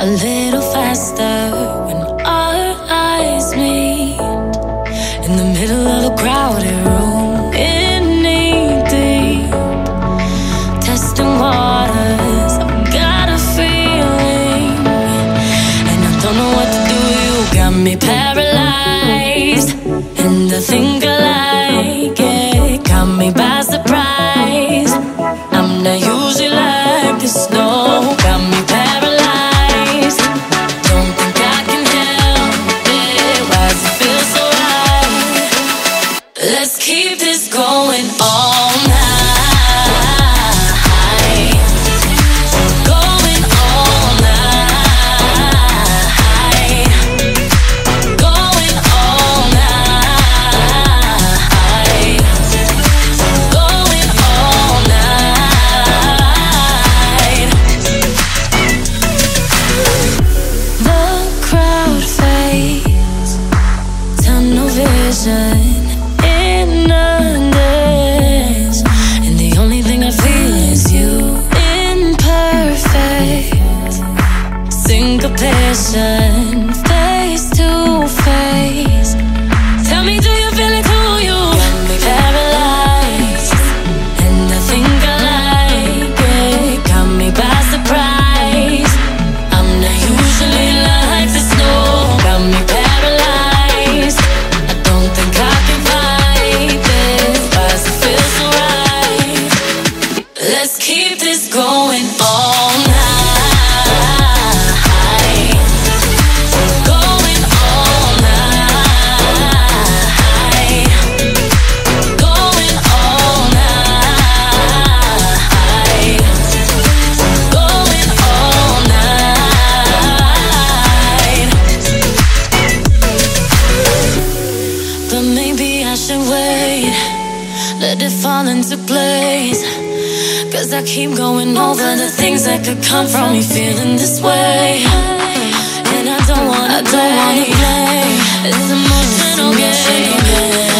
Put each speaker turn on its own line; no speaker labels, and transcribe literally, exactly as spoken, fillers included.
a little faster when our eyes meet in the middle of a crowded room in knee deep, testing waters. I've got a feeling, and I don't know what to do. You got me paralyzed, and I think I like it. Caught me by surprise. I'm not usually like this, no. Got me paralyzed. Don't think I can help it. Why does it feel so right? Let's keep this going all night. Going all night. Going all night. Going all night. The crowd fades, tunnel vision in a daze, and the only thing I feel is you. Imperfect syncopation, face to face. Tell me, do you feel it too? You got me paralyzed, and I think I like it. Got me by surprise. I'm not usually like this, no. Got me paralyzed. I don't think I can fight this. Why does it feel so right? Let's keep this going all night. Going all night. Going all night. Going all night. But maybe I should wait, let it fall into place. Cause I keep going over the things that could come from me feeling this way. And I don't wanna, I don't wanna play. It's emotional game.